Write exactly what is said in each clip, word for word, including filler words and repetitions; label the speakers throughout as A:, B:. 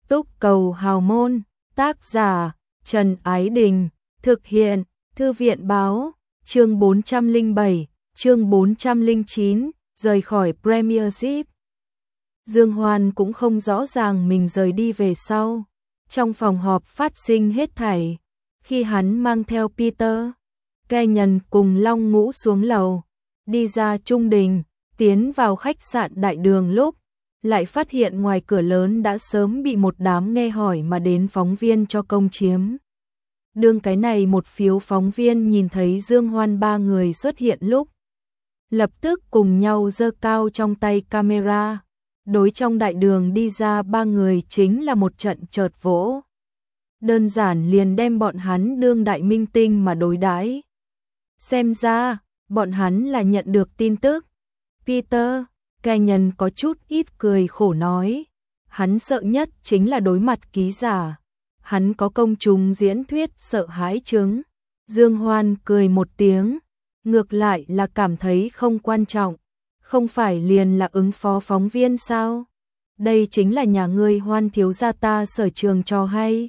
A: Túc Cầu Hào Môn, tác giả Trần Ái Đình, thực hiện Thư viện Báo, chương bốn trăm lẻ bảy, chương bốn trăm lẻ chín, rời khỏi Premiership. Dương Hoan cũng không rõ ràng mình rời đi về sau. Trong phòng họp phát sinh hết thảy, khi hắn mang theo Peter, Kenyon cùng Long Ngũ xuống lầu, đi ra trung đình, tiến vào khách sạn đại đường lúc, lại phát hiện ngoài cửa lớn đã sớm bị một đám nghe hỏi mà đến phóng viên cho công chiếm. Đương cái này một phiếu phóng viên nhìn thấy Dương Hoan ba người xuất hiện lúc, lập tức cùng nhau giơ cao trong tay camera, đối trong đại đường đi ra ba người chính là một trận chợt vỗ. Đơn giản liền đem bọn hắn đương đại minh tinh mà đối đãi. Xem ra, bọn hắn là nhận được tin tức. Peter, Kenyon có chút ít cười khổ nói, hắn sợ nhất chính là đối mặt ký giả. Hắn có công chúng diễn thuyết sợ hãi chứng. Dương Hoan cười một tiếng, ngược lại là cảm thấy không quan trọng, không phải liền là ứng phó phóng viên sao? Đây chính là nhà ngươi Hoan thiếu gia ta sở trường cho hay.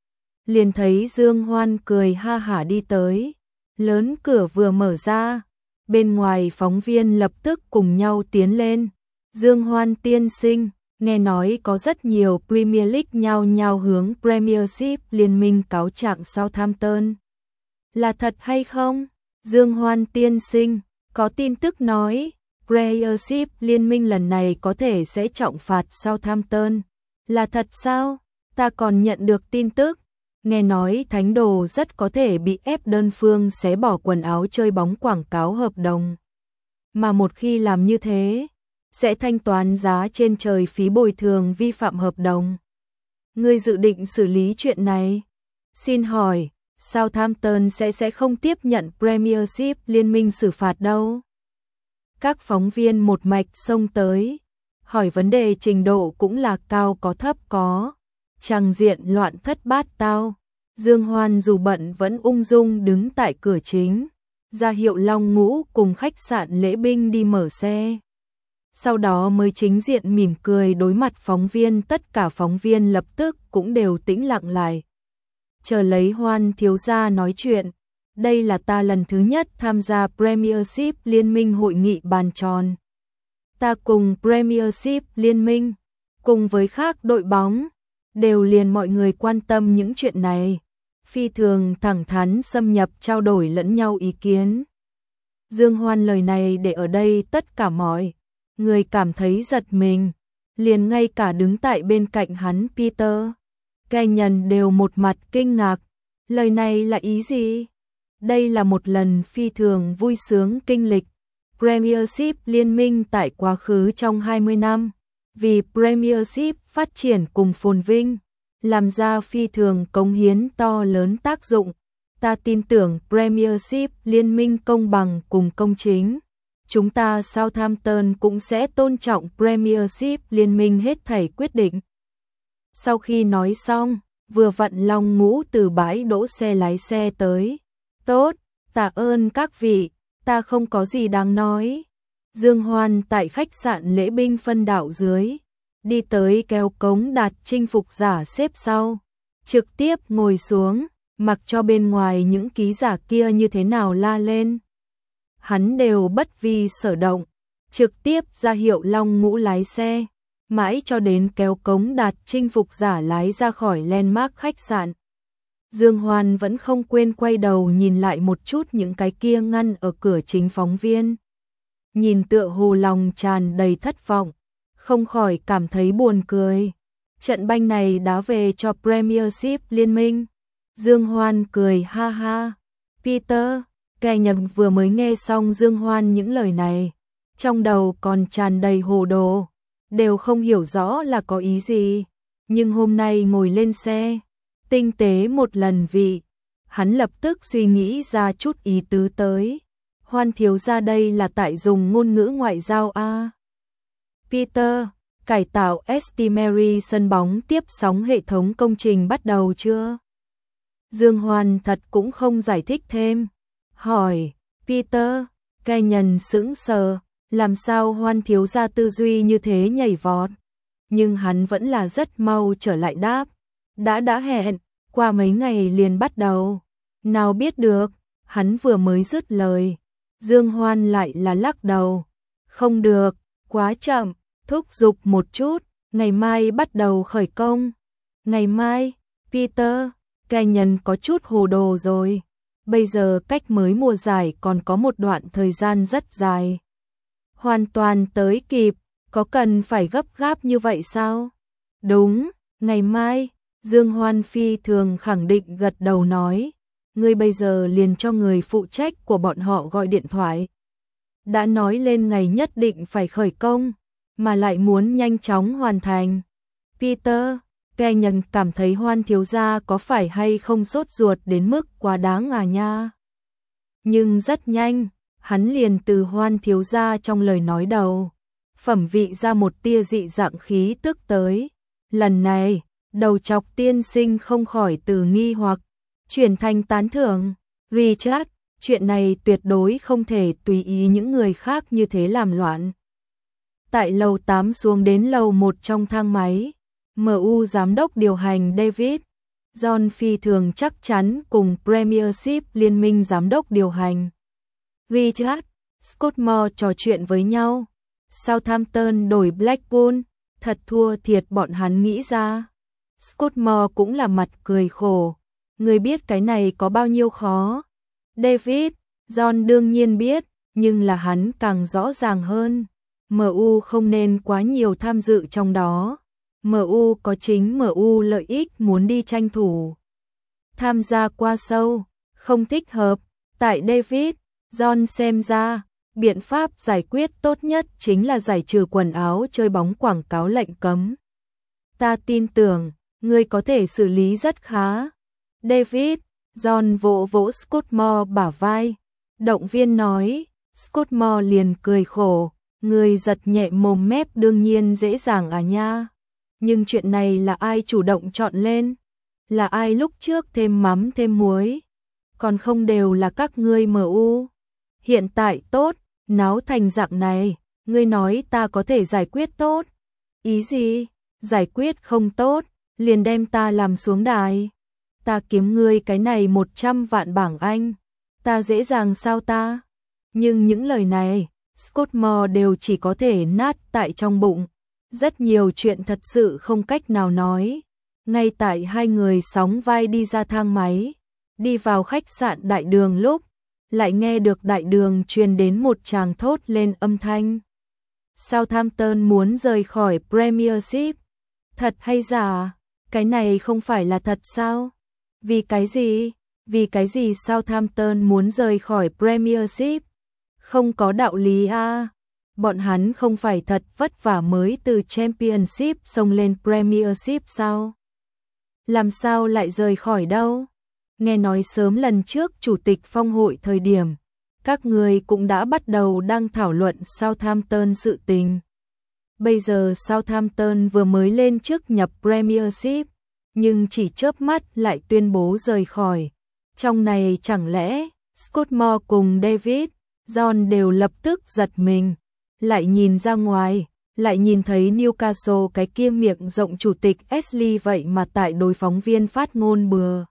A: Liền thấy Dương Hoan cười ha hả đi tới, lớn cửa vừa mở ra, bên ngoài phóng viên lập tức cùng nhau tiến lên. Dương Hoan tiên sinh, nghe nói có rất nhiều Premier League nhao nhao hướng Premiership liên minh cáo trạng Southampton. Là thật hay không? Dương Hoan tiên sinh, có tin tức nói, Premiership liên minh lần này có thể sẽ trọng phạt Southampton. Là thật sao? Ta còn nhận được tin tức, nghe nói Thánh Đồ rất có thể bị ép đơn phương xé bỏ quần áo chơi bóng quảng cáo hợp đồng. Mà một khi làm như thế, sẽ thanh toán giá trên trời phí bồi thường vi phạm hợp đồng. Ngươi dự định xử lý chuyện này? Xin hỏi, Southampton sẽ sẽ không tiếp nhận Premiership liên minh xử phạt đâu? Các phóng viên một mạch xông tới, hỏi vấn đề trình độ cũng là cao có thấp có, tràng diện loạn thất bát tao. Dương Hoan dù bận vẫn ung dung đứng tại cửa chính, ra hiệu Long Ngũ cùng khách sạn Lễ Binh đi mở xe. Sau đó mới chính diện mỉm cười đối mặt phóng viên, tất cả phóng viên lập tức cũng đều tĩnh lặng lại. Chờ lấy Hoan thiếu gia nói chuyện, đây là ta lần thứ nhất tham gia Premiership liên minh hội nghị bàn tròn. Ta cùng Premiership liên minh, cùng với khác đội bóng, đều liền mọi người quan tâm những chuyện này, phi thường thẳng thắn xâm nhập trao đổi lẫn nhau ý kiến. Dương Hoan lời này để ở đây tất cả mọi người cảm thấy giật mình, liền ngay cả đứng tại bên cạnh hắn Peter, Kenyon đều một mặt kinh ngạc, lời này là ý gì? Đây là một lần phi thường vui sướng kinh lịch. Premiership liên minh tại quá khứ trong hai mươi năm, vì Premiership phát triển cùng phồn vinh, làm ra phi thường cống hiến to lớn tác dụng. Ta tin tưởng Premiership liên minh công bằng cùng công chính. Chúng ta Southampton cũng sẽ tôn trọng Premiership liên minh hết thảy quyết định. Sau khi nói xong, vừa vặn Long Ngũ từ bãi đỗ xe lái xe tới. Tốt, tạ ơn các vị, ta không có gì đáng nói. Dương Hoan tại khách sạn Lễ Binh phân đảo dưới, đi tới kéo cống đạt chinh phục giả xếp sau, trực tiếp ngồi xuống, mặc cho bên ngoài những ký giả kia như thế nào la lên. Hắn đều bất vi sở động, trực tiếp ra hiệu Long Ngũ lái xe, mãi cho đến kéo cống đạt chinh phục giả lái ra khỏi landmark khách sạn. Dương Hoan vẫn không quên quay đầu nhìn lại một chút những cái kia ngăn ở cửa chính phóng viên. Nhìn tựa hồ lòng tràn đầy thất vọng, không khỏi cảm thấy buồn cười. Trận banh này đá về cho Premiership liên minh. Dương Hoan cười ha ha. Peter, Kenyon vừa mới nghe xong Dương Hoan những lời này, trong đầu còn tràn đầy hồ đồ, đều không hiểu rõ là có ý gì. Nhưng hôm nay ngồi lên xe, tinh tế một lần vị, hắn lập tức suy nghĩ ra chút ý tứ tới. Hoan thiếu gia đây là tại dùng ngôn ngữ ngoại giao a. Peter, cải tạo St Mary sân bóng tiếp sóng hệ thống công trình bắt đầu chưa? Dương Hoan thật cũng không giải thích thêm. Hỏi, Peter, Kenyon sững sờ, làm sao Hoan thiếu gia tư duy như thế nhảy vọt? nhưng hắn vẫn là rất mau trở lại đáp. Đã đã hẹn, qua mấy ngày liền bắt đầu. Nào biết được, hắn vừa mới dứt lời. Dương Hoan lại là lắc đầu. Không được, quá chậm, thúc giục một chút, ngày mai bắt đầu khởi công. Ngày mai, Peter, Kenyon có chút hồ đồ rồi. Bây giờ cách mới mùa giải còn có một đoạn thời gian rất dài. Hoàn toàn tới kịp, có cần phải gấp gáp như vậy sao? Đúng, ngày mai, Dương Hoan phi thường khẳng định gật đầu nói. Ngươi bây giờ liền cho người phụ trách của bọn họ gọi điện thoại. Đã nói lên ngày nhất định phải khởi công, mà lại muốn nhanh chóng hoàn thành. Peter, Kenyon cảm thấy Hoan thiếu gia có phải hay không sốt ruột đến mức quá đáng à nha. Nhưng rất nhanh, hắn liền từ Hoan thiếu gia trong lời nói đầu, phẩm vị ra một tia dị dạng khí tức tới. Lần này, đầu chọc tiên sinh không khỏi từ nghi hoặc chuyển thành tán thưởng. Richard, chuyện này tuyệt đối không thể tùy ý những người khác như thế làm loạn. Tại lầu tám xuống đến lầu một trong thang máy, em u giám đốc điều hành David John phi thường chắc chắn cùng Premiership liên minh giám đốc điều hành Richard Scottmore trò chuyện với nhau. Southampton đổi Blackpool, thật thua thiệt bọn hắn nghĩ ra. Scottmore cũng là mặt cười khổ. Người biết cái này có bao nhiêu khó. David, John đương nhiên biết, nhưng là hắn càng rõ ràng hơn. em u không nên quá nhiều tham dự trong đó. em u có chính em u lợi ích muốn đi tranh thủ. Tham gia qua sâu, không thích hợp. Tại David, John xem ra, biện pháp giải quyết tốt nhất chính là giải trừ quần áo chơi bóng quảng cáo lệnh cấm. Ta tin tưởng, ngươi có thể xử lý rất khá. David, John vỗ vỗ Scottmore bả vai. Động viên nói, Scottmore liền cười khổ. Ngươi giật nhẹ mồm mép đương nhiên dễ dàng à nha. Nhưng chuyện này là ai chủ động chọn lên? Là ai lúc trước thêm mắm thêm muối? Còn không đều là các ngươi em u. Hiện tại tốt, náo thành dạng này, ngươi nói ta có thể giải quyết tốt. Ý gì? Giải quyết không tốt, liền đem ta làm xuống đài. Ta kiếm ngươi cái này một trăm vạn bảng Anh. Ta dễ dàng sao ta? Nhưng những lời này, Scottmore đều chỉ có thể nát tại trong bụng. Rất nhiều chuyện thật sự không cách nào nói. Ngay tại hai người sóng vai đi ra thang máy, đi vào khách sạn đại đường lúc, lại nghe được đại đường truyền đến một tràng thốt lên âm thanh. Southampton muốn rời khỏi Premiership. Thật hay giả? Cái này không phải là thật sao? Vì cái gì? Vì cái gì Southampton muốn rời khỏi Premiership? Không có đạo lý a. Bọn hắn không phải thật vất vả mới từ Championship xông lên Premiership sao? Làm sao lại rời khỏi đâu? Nghe nói sớm lần trước chủ tịch phong hội thời điểm, các người cũng đã bắt đầu đang thảo luận Southampton sự tình. Bây giờ Southampton vừa mới lên chức nhập Premiership, nhưng chỉ chớp mắt lại tuyên bố rời khỏi. Trong này chẳng lẽ Scottmore cùng David, John đều lập tức giật mình, lại nhìn ra ngoài, lại nhìn thấy Newcastle cái kia miệng rộng chủ tịch Ashley vậy mà tại đối phóng viên phát ngôn bừa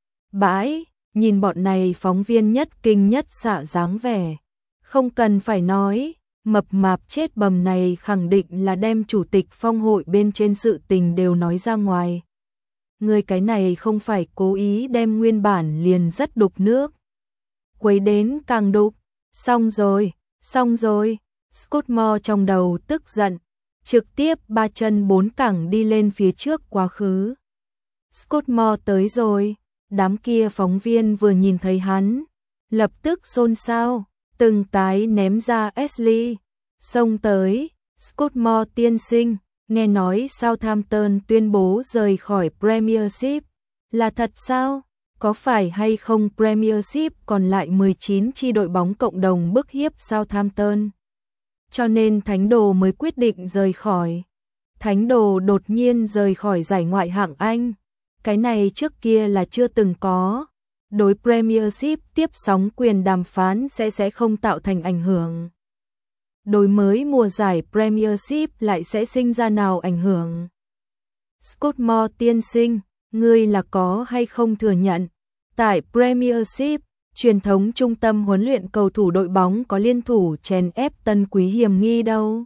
A: bãi, nhìn bọn này phóng viên nhất kinh nhất xạ dáng vẻ. Không cần phải nói, mập mạp chết bầm này khẳng định là đem chủ tịch phong hội bên trên sự tình đều nói ra ngoài. Người cái này không phải cố ý đem nguyên bản liền rất đục nước. Quấy đến càng đục. Xong rồi, xong rồi. Scottmore trong đầu tức giận, trực tiếp ba chân bốn cẳng đi lên phía trước quá khứ. Scottmore tới rồi, đám kia phóng viên vừa nhìn thấy hắn, lập tức xôn xao, từng cái ném ra Ashley, xông tới. Scottmore tiên sinh, nghe nói Southampton tuyên bố rời khỏi Premiership, là thật sao? Có phải hay không Premiership còn lại mười chín chi đội bóng cộng đồng bức hiếp Southampton? Cho nên Thánh Đồ mới quyết định rời khỏi. Thánh Đồ đột nhiên rời khỏi giải ngoại hạng Anh. Cái này trước kia là chưa từng có. Đối Premiership tiếp sóng quyền đàm phán sẽ sẽ không tạo thành ảnh hưởng. đối mới mùa giải Premiership lại sẽ sinh ra nào ảnh hưởng? Scudamore tiên sinh, ngươi là có hay không thừa nhận, tại Premiership, truyền thống trung tâm huấn luyện cầu thủ đội bóng có liên thủ chèn ép Tân Quý hiểm nghi đâu.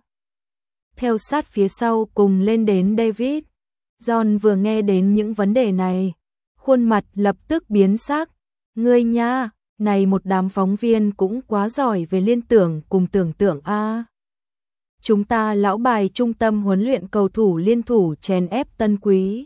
A: Theo sát phía sau cùng lên đến David. John vừa nghe đến những vấn đề này, khuôn mặt lập tức biến sắc. Ngươi nha, này một đám phóng viên cũng quá giỏi về liên tưởng cùng tưởng tượng a. Chúng ta lão bài trung tâm huấn luyện cầu thủ liên thủ chèn ép Tân Quý.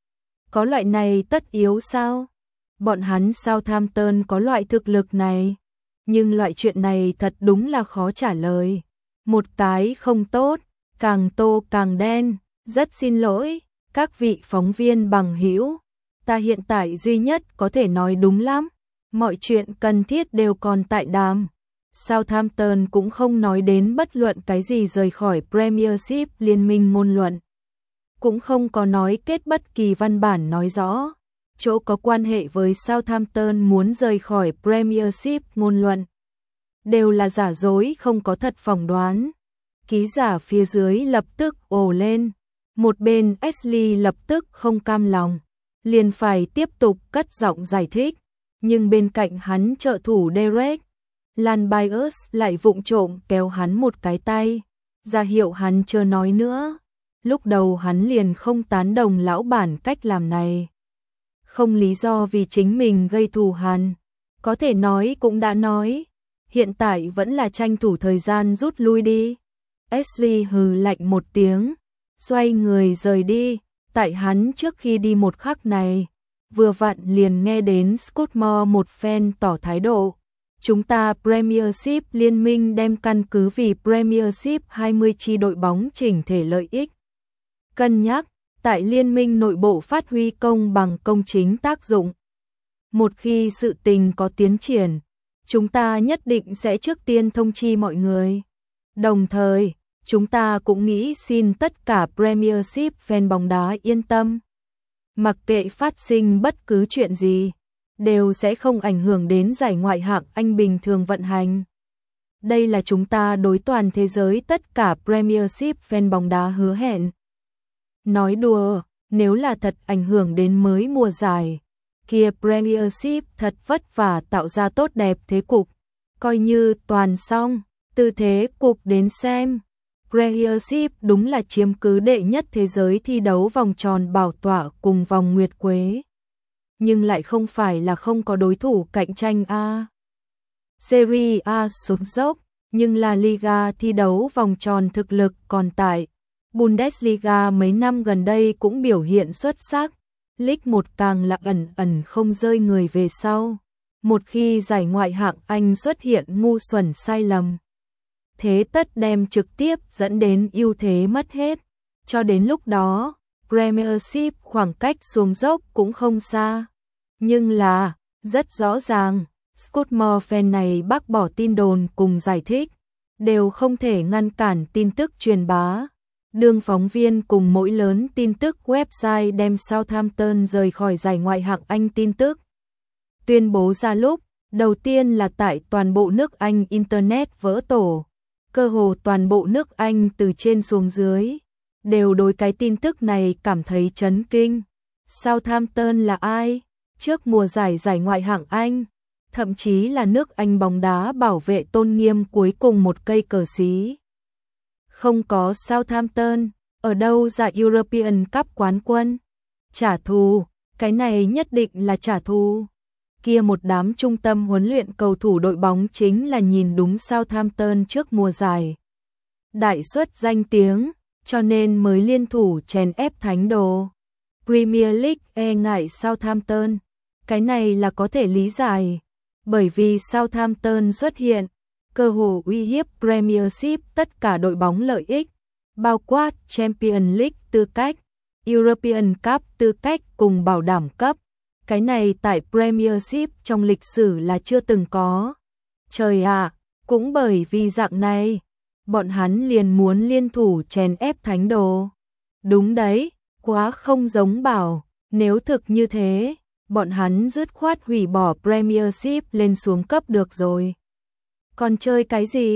A: Có loại này tất yếu sao? Bọn hắn Southampton có loại thực lực này, nhưng loại chuyện này thật đúng là khó trả lời. Một cái không tốt, càng tô càng đen, rất xin lỗi, các vị phóng viên bằng hữu, ta hiện tại duy nhất có thể nói đúng lắm, mọi chuyện cần thiết đều còn tại đàm. Southampton cũng không nói đến bất luận cái gì rời khỏi Premiership liên minh ngôn luận, cũng không có nói kết bất kỳ văn bản nói rõ chỗ có quan hệ với Southampton muốn rời khỏi Premiership ngôn luận. Đều là giả dối không có thật phỏng đoán. Ký giả phía dưới lập tức ồ lên. Một bên Ashley lập tức không cam lòng, liền phải tiếp tục cất giọng giải thích. Nhưng bên cạnh hắn trợ thủ Derek Lan Byers lại vụng trộm kéo hắn một cái tay, ra hiệu hắn chưa nói nữa. Lúc đầu hắn liền không tán đồng lão bản cách làm này. Không lý do vì chính mình gây thù hằn, có thể nói cũng đã nói, hiện tại vẫn là tranh thủ thời gian rút lui đi. Ashley hừ lạnh một tiếng, xoay người rời đi, tại hắn trước khi đi một khắc này, vừa vặn liền nghe đến Scudamore một phen tỏ thái độ. Chúng ta Premiership liên minh đem căn cứ vì Premiership hai mươi chi đội bóng chỉnh thể lợi ích. Cân nhắc, tại liên minh nội bộ phát huy công bằng công chính tác dụng. Một khi sự tình có tiến triển, chúng ta nhất định sẽ trước tiên thông chi mọi người. Đồng thời, chúng ta cũng nghĩ xin tất cả Premiership fan bóng đá yên tâm. Mặc kệ phát sinh bất cứ chuyện gì, đều sẽ không ảnh hưởng đến giải ngoại hạng Anh bình thường vận hành. Đây là chúng ta đối toàn thế giới tất cả Premiership fan bóng đá hứa hẹn. Nói đùa, nếu là thật ảnh hưởng đến mới mùa giải, kia Premiership thật vất vả tạo ra tốt đẹp thế cục, coi như toàn xong, từ thế cục đến xem. Premiership đúng là chiếm cứ đệ nhất thế giới thi đấu vòng tròn bảo tọa cùng vòng nguyệt quế. Nhưng lại không phải là không có đối thủ cạnh tranh a. Serie A sụt dốc, nhưng La Liga thi đấu vòng tròn thực lực còn tại. Bundesliga mấy năm gần đây cũng biểu hiện xuất sắc, League một càng là ẩn ẩn không rơi người về sau. Một khi giải ngoại hạng Anh xuất hiện ngu xuẩn sai lầm, thế tất đem trực tiếp dẫn đến ưu thế mất hết. Cho đến lúc đó, Premiership khoảng cách xuống dốc cũng không xa. Nhưng là, rất rõ ràng, Scudamore fan này bác bỏ tin đồn cùng giải thích, đều không thể ngăn cản tin tức truyền bá. Đương phóng viên cùng mỗi lớn tin tức website đem Southampton rời khỏi giải ngoại hạng Anh tin tức tuyên bố ra lúc, đầu tiên là tại toàn bộ nước Anh Internet vỡ tổ. Cơ hồ toàn bộ nước Anh từ trên xuống dưới đều đối cái tin tức này cảm thấy chấn kinh. Southampton là ai? Trước mùa giải giải ngoại hạng Anh, thậm chí là nước Anh bóng đá bảo vệ tôn nghiêm cuối cùng một cây cờ xí. Không có Southampton, ở đâu ra European Cup quán quân? Trả thù, cái này nhất định là trả thù. Kia một đám trung tâm huấn luyện cầu thủ đội bóng chính là nhìn đúng Southampton trước mùa giải. Đại suất danh tiếng, cho nên mới liên thủ chèn ép thánh đồ. Premier League e ngại Southampton, cái này là có thể lý giải. Bởi vì Southampton xuất hiện, cơ hồ uy hiếp Premiership tất cả đội bóng lợi ích, bao quát Champions League tư cách, European Cup tư cách cùng bảo đảm cấp. Cái này tại Premiership trong lịch sử là chưa từng có. Trời ạ, à, cũng bởi vì dạng này, bọn hắn liền muốn liên thủ chèn ép thánh đồ. Đúng đấy, quá không giống bảo, nếu thực như thế, bọn hắn dứt khoát hủy bỏ Premiership lên xuống cấp được rồi. Còn chơi cái gì?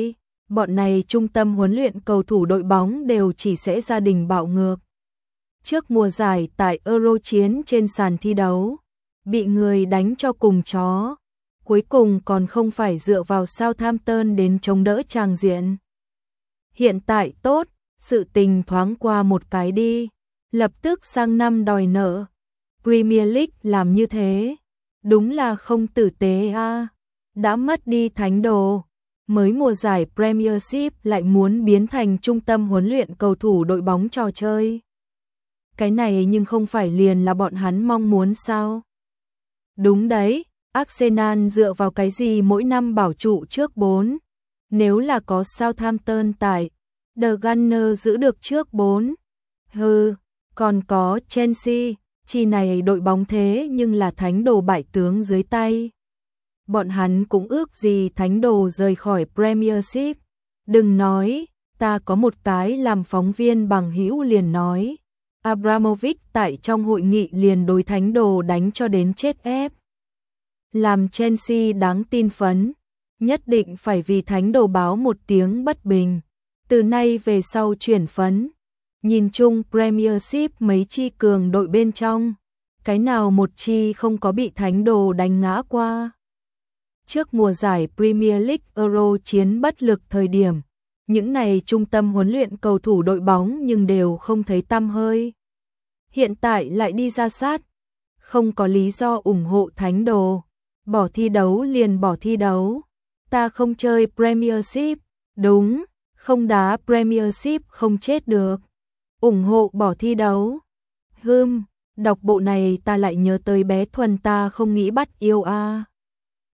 A: Bọn này trung tâm huấn luyện cầu thủ đội bóng đều chỉ sẽ gia đình bạo ngược. Trước mùa giải tại Euro chiến trên sàn thi đấu, bị người đánh cho cùng chó, cuối cùng còn không phải dựa vào Southampton đến chống đỡ tràng diện. Hiện tại tốt, sự tình thoáng qua một cái đi, lập tức sang năm đòi nợ. Premier League làm như thế, đúng là không tử tế a. À. Đã mất đi thánh đồ, mới mùa giải Premiership lại muốn biến thành trung tâm huấn luyện cầu thủ đội bóng trò chơi. Cái này nhưng không phải liền là bọn hắn mong muốn sao? Đúng đấy, Arsenal dựa vào cái gì mỗi năm bảo trụ trước bốn? Nếu là có Southampton tại, The Gunners giữ được trước bốn. Hừ, còn có Chelsea, chi này đội bóng thế nhưng là thánh đồ bại tướng dưới tay. Bọn hắn cũng ước gì thánh đồ rời khỏi Premiership. Đừng nói, ta có một cái làm phóng viên bằng hữu liền nói. Abramovich tại trong hội nghị liền đối thánh đồ đánh cho đến chết ép. Làm Chelsea đáng tin phấn, nhất định phải vì thánh đồ báo một tiếng bất bình. Từ nay về sau chuyển phấn, nhìn chung Premiership mấy chi cường đội bên trong, cái nào một chi không có bị thánh đồ đánh ngã qua. Trước mùa giải Premier League Euro chiến bất lực thời điểm, những này trung tâm huấn luyện cầu thủ đội bóng nhưng đều không thấy tăm hơi. Hiện tại lại đi ra sát, không có lý do ủng hộ thánh đồ, bỏ thi đấu liền bỏ thi đấu. Ta không chơi Premiership, đúng, không đá Premiership không chết được. Ủng hộ bỏ thi đấu. Hừm, đọc bộ này ta lại nhớ tới bé Thuần ta không nghĩ bắt yêu a. À.